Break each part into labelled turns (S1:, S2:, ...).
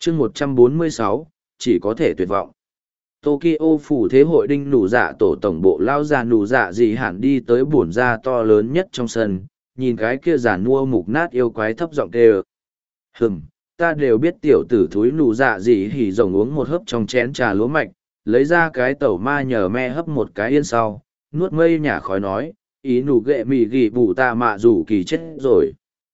S1: chương 146, chỉ có thể tuyệt vọng. Tokyo phủ thế hội đinh nụ dạ tổ tổng bộ lao già nụ dạ dị hạn đi tới bổn ra to lớn nhất trong sân, nhìn cái kia giàn mua mục nát yêu quái thấp giọng kêu. Ta đều biết tiểu tử thúi nụ dạ dị hỉ rồng uống một hớp trong chén trà lúa mạch, lấy ra cái tẩu ma nhờ me hấp một cái yên sau, nuốt mây nhả khói nói, ý nụ ghệ mì ghi bù ta mạ rủ kỳ chết rồi.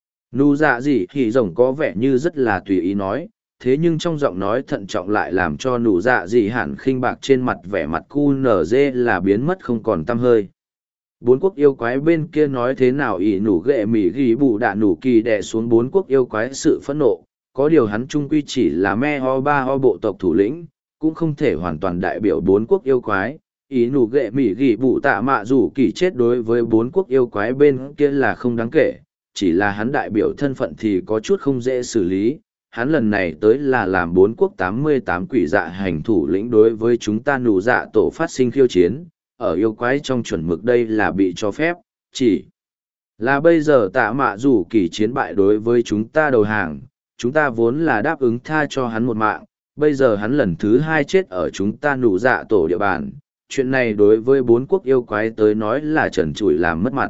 S1: Nụ dạ dị hỉ rồng có vẻ như rất là tùy ý nói, thế nhưng trong giọng nói thận trọng lại làm cho nụ dạ dị hẳn khinh bạc trên mặt vẻ mặt cu nở dê là biến mất không còn tăm hơi. Bốn quốc yêu quái bên kia nói thế nào ỷ nụ ghệ mỉ ghi bù đạ nụ kỳ đè xuống bốn quốc yêu quái sự phẫn nộ, có điều hắn trung quy chỉ là me ho ba ho bộ tộc thủ lĩnh, cũng không thể hoàn toàn đại biểu bốn quốc yêu quái. Ý nụ ghệ mỉ ghi bù tạ mạ rủ kỳ chết đối với bốn quốc yêu quái bên kia là không đáng kể, chỉ là hắn đại biểu thân phận thì có chút không dễ xử lý. Hắn lần này tới là làm bốn quốc 88 quỷ dạ hành thủ lĩnh đối với chúng ta nụ dạ tổ phát sinh khiêu chiến, ở yêu quái trong chuẩn mực đây là bị cho phép, chỉ là bây giờ tạ mạ rủ kỳ chiến bại đối với chúng ta đầu hàng, chúng ta vốn là đáp ứng tha cho hắn một mạng, bây giờ hắn lần thứ hai chết ở chúng ta nụ dạ tổ địa bàn, chuyện này đối với bốn quốc yêu quái tới nói là trần trụi làm mất mặt.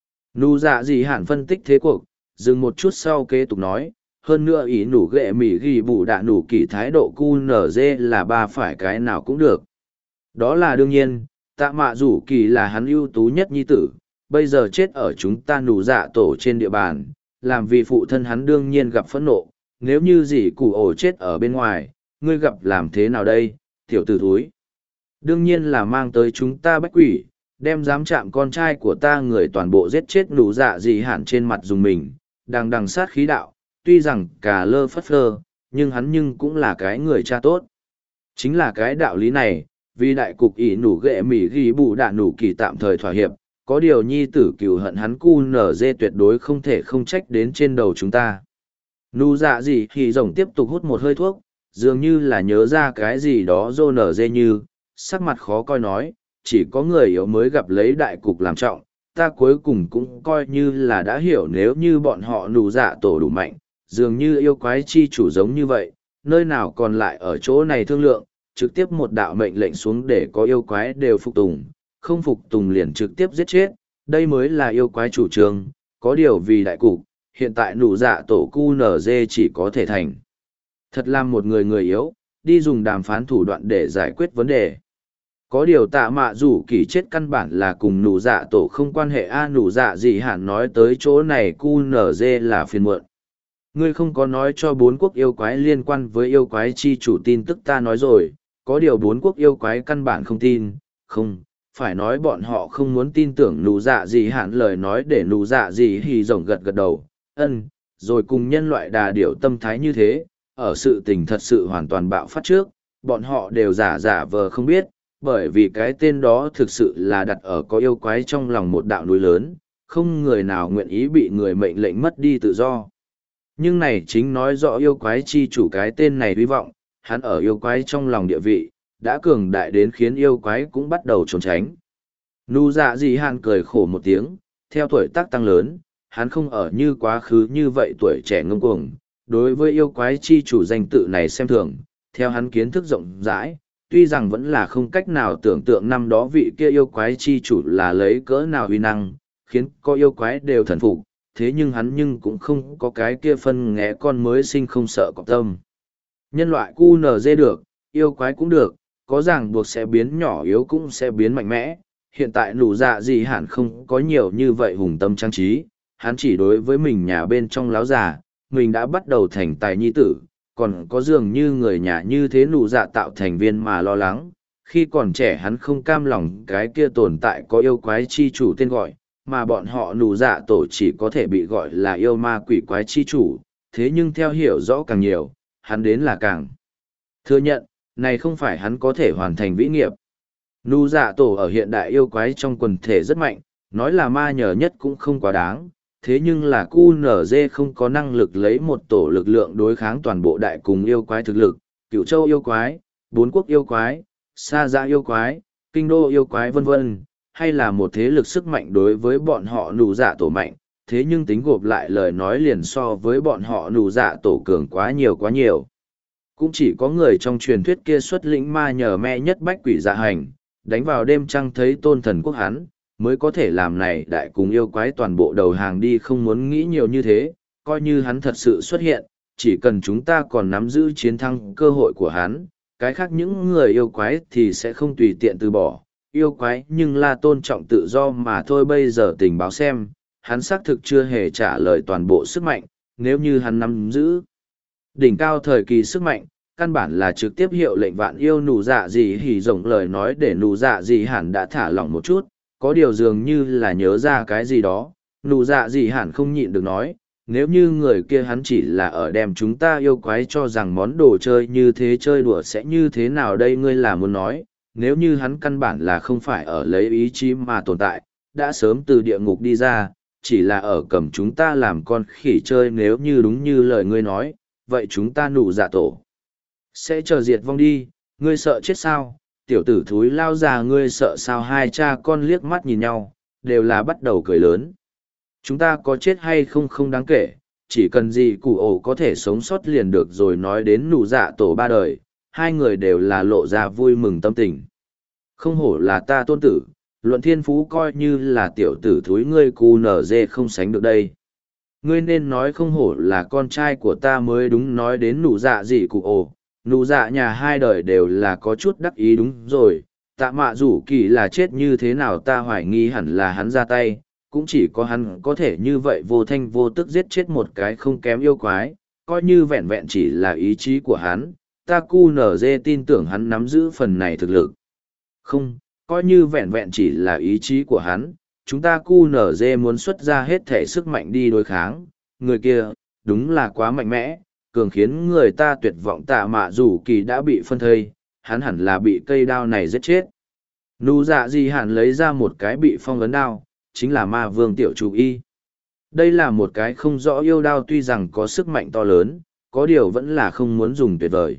S1: Nụ dạ gì hẳn phân tích thế cuộc, dừng một chút sau kế tục nói, hơn nữa ý nụ ghệ mỉ ghi bù đạ nụ kỳ thái độ cu nở dê là ba phải cái nào cũng được. Đó là đương nhiên, tạ mạ rủ kỳ là hắn ưu tú nhất nhi tử, bây giờ chết ở chúng ta nụ dạ tổ trên địa bàn, làm vì phụ thân hắn đương nhiên gặp phẫn nộ, nếu như dì cụ ổ chết ở bên ngoài, ngươi gặp làm thế nào đây, tiểu tử thúi. Đương nhiên là mang tới chúng ta bách quỷ, đem dám chạm con trai của ta người toàn bộ giết chết nụ dạ gì hẳn trên mặt dùng mình, đằng sát khí đạo, tuy rằng cà lơ phất phơ, nhưng cũng là cái người cha tốt. Chính là cái đạo lý này, vì đại cục ỷ nụ ghệ mỉ ghi bù đạ nụ kỳ tạm thời thỏa hiệp, có điều nhi tử cừu hận hắn cu nở dê tuyệt đối không thể không trách đến trên đầu chúng ta. Nụ dạ gì thì rồng tiếp tục hút một hơi thuốc, dường như là nhớ ra cái gì đó rô nở dê như, sắc mặt khó coi nói, chỉ có người yếu mới gặp lấy đại cục làm trọng, ta cuối cùng cũng coi như là đã hiểu nếu như bọn họ nụ dạ tổ đủ mạnh, dường như yêu quái chi chủ giống như vậy, nơi nào còn lại ở chỗ này thương lượng, trực tiếp một đạo mệnh lệnh xuống để có yêu quái đều phục tùng, không phục tùng liền trực tiếp giết chết, đây mới là yêu quái chủ trương, có điều vì đại cục, hiện tại nụ dạ tổ cu nở dê chỉ có thể thành. Thật là một người yếu, đi dùng đàm phán thủ đoạn để giải quyết vấn đề. Có điều tạ mạ rủ kỳ chết căn bản là cùng nụ dạ tổ không quan hệ nụ dạ gì hẳn nói tới chỗ này cu nở dê là phiền muộn. Ngươi không có nói cho bốn quốc yêu quái liên quan với yêu quái chi chủ tin tức ta nói rồi, có điều bốn quốc yêu quái căn bản không tin, không, phải nói bọn họ không muốn tin tưởng nụ dạ gì hẳn lời nói để nụ dạ gì hì rồng gật gật đầu, rồi cùng nhân loại đà điểu tâm thái như thế, ở sự tình thật sự hoàn toàn bạo phát trước, bọn họ đều giả vờ không biết, bởi vì cái tên đó thực sự là đặt ở có yêu quái trong lòng một đạo núi lớn, không người nào nguyện ý bị người mệnh lệnh mất đi tự do. Nhưng này chính nói rõ yêu quái chi chủ cái tên này hy vọng, hắn ở yêu quái trong lòng địa vị, đã cường đại đến khiến yêu quái cũng bắt đầu trốn tránh. Nụ dạ gì hàn cười khổ một tiếng, theo tuổi tác tăng lớn, hắn không ở như quá khứ như vậy tuổi trẻ ngông cuồng, đối với yêu quái chi chủ danh tự này xem thường, theo hắn kiến thức rộng rãi, tuy rằng vẫn là không cách nào tưởng tượng năm đó vị kia yêu quái chi chủ là lấy cỡ nào uy năng, khiến có yêu quái đều thần phục, thế nhưng hắn cũng không có cái kia phân nghé con mới sinh không sợ cọp tâm. Nhân loại QNZ được, yêu quái cũng được, có ràng buộc sẽ biến nhỏ yếu cũng sẽ biến mạnh mẽ. Hiện tại nụ dạ gì hẳn không có nhiều như vậy hùng tâm trang trí, hắn chỉ đối với mình nhà bên trong láo già, mình đã bắt đầu thành tài nhi tử, còn có dường như người nhà như thế nụ dạ tạo thành viên mà lo lắng. Khi còn trẻ hắn không cam lòng cái kia tồn tại có yêu quái chi chủ tên gọi, mà bọn họ nụ dạ tổ chỉ có thể bị gọi là yêu ma quỷ quái chi chủ, thế nhưng theo hiểu rõ càng nhiều, hắn đến là càng thừa nhận, này không phải hắn có thể hoàn thành vĩ nghiệp. Nụ dạ tổ ở hiện đại yêu quái trong quần thể rất mạnh, nói là ma nhờ nhất cũng không quá đáng, thế nhưng là QNZ không có năng lực lấy một tổ lực lượng đối kháng toàn bộ đại cùng yêu quái thực lực, Cửu Châu yêu quái, Bốn Quốc yêu quái, Sa Dạ yêu quái, Kinh Đô yêu quái vân vân, hay là một thế lực sức mạnh đối với bọn họ nụ dạ tổ mạnh, thế nhưng tính gộp lại lời nói liền so với bọn họ nụ dạ tổ cường quá nhiều quá nhiều. Cũng chỉ có người trong truyền thuyết kia xuất lĩnh ma nhờ me nhất bách quỷ dạ hành, đánh vào đêm trăng thấy tôn thần quốc hắn, mới có thể làm này đại cùng yêu quái toàn bộ đầu hàng đi, không muốn nghĩ nhiều như thế, coi như hắn thật sự xuất hiện, chỉ cần chúng ta còn nắm giữ chiến thắng cơ hội của hắn, cái khác những người yêu quái thì sẽ không tùy tiện từ bỏ. Yêu quái nhưng là tôn trọng tự do mà thôi. Bây giờ tình báo xem, hắn xác thực chưa hề trả lời toàn bộ sức mạnh, nếu như hắn nắm giữ đỉnh cao thời kỳ sức mạnh, căn bản là trực tiếp hiệu lệnh vạn yêu nụ dạ gì hỉ rộng lời nói để nụ dạ gì hẳn đã thả lỏng một chút, có điều dường như là nhớ ra cái gì đó, nụ dạ gì hẳn không nhịn được nói, nếu như người kia hắn chỉ là ở đem chúng ta yêu quái cho rằng món đồ chơi như thế chơi đùa sẽ như thế nào đây, ngươi là muốn nói, nếu như hắn căn bản là không phải ở lấy ý chí mà tồn tại, đã sớm từ địa ngục đi ra, chỉ là ở cầm chúng ta làm con khỉ chơi, nếu như đúng như lời ngươi nói, vậy chúng ta nụ dạ tổ sẽ chờ diệt vong đi, ngươi sợ chết sao, tiểu tử thúi lao già ngươi sợ sao. Hai cha con liếc mắt nhìn nhau, đều là bắt đầu cười lớn. Chúng ta có chết hay không không đáng kể, chỉ cần gì cụ ổ có thể sống sót liền được rồi. Nói đến nụ dạ tổ ba đời, hai người đều là lộ ra vui mừng tâm tình. Không hổ là ta tôn tử, luận thiên phú coi như là tiểu tử thúi ngươi cu nở dê không sánh được đây. Ngươi nên nói không hổ là con trai của ta mới đúng. Nói đến nụ dạ gì cụ ổ, nụ dạ nhà hai đời đều là có chút đắc ý. Đúng rồi, tạ mạ rủ kỳ là chết như thế nào, ta hoài nghi hẳn là hắn ra tay, cũng chỉ có hắn có thể như vậy vô thanh vô tức giết chết một cái không kém yêu quái, coi như vẹn vẹn chỉ là ý chí của hắn, ta cu nở dê tin tưởng hắn nắm giữ phần này thực lực. Không, coi như vẹn vẹn chỉ là ý chí của hắn, chúng ta cu nở dê muốn xuất ra hết thể sức mạnh đi đối kháng, người kia, đúng là quá mạnh mẽ, cường khiến người ta tuyệt vọng. Tạ mạ rủ kỳ đã bị phân thây, hắn hẳn là bị cây đao này giết chết. Nụ dạ gì hẳn lấy ra một cái bị phong ấn đao, chính là ma vương tiểu chủ y. Đây là một cái không rõ yêu đao, tuy rằng có sức mạnh to lớn, có điều vẫn là không muốn dùng tuyệt vời.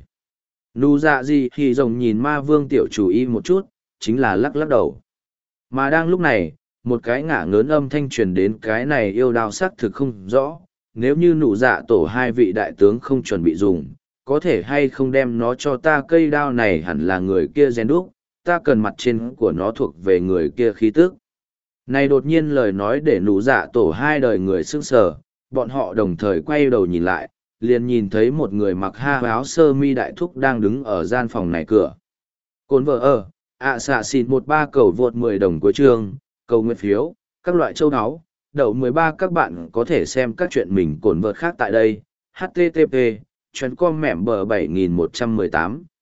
S1: Nụ dạ gì thì rồng nhìn ma vương tiểu chủ y một chút, chính là lắc lắc đầu. Mà đang lúc này, một cái ngả ngớn âm thanh truyền đến, cái này yêu đao xác thực không rõ, nếu như nụ dạ tổ hai vị đại tướng không chuẩn bị dùng, có thể hay không đem nó cho ta. Cây đao này hẳn là người kia rèn đúc, ta cần mặt trên của nó thuộc về người kia khí tức. Này đột nhiên lời nói để nụ dạ tổ hai đời người sững sờ, bọn họ đồng thời quay đầu nhìn lại, liền nhìn thấy một người mặc áo sơ mi đại thúc đang đứng ở gian phòng này cửa. Cồn vợ ở, xạ xịt 13 cầu vượt 10 đồng cuối chương, cầu nguyện phiếu, các loại châu áo, đậu 13. Các bạn có thể xem các chuyện mình cồn vợt khác tại đây. http://com mẻm bờ 7118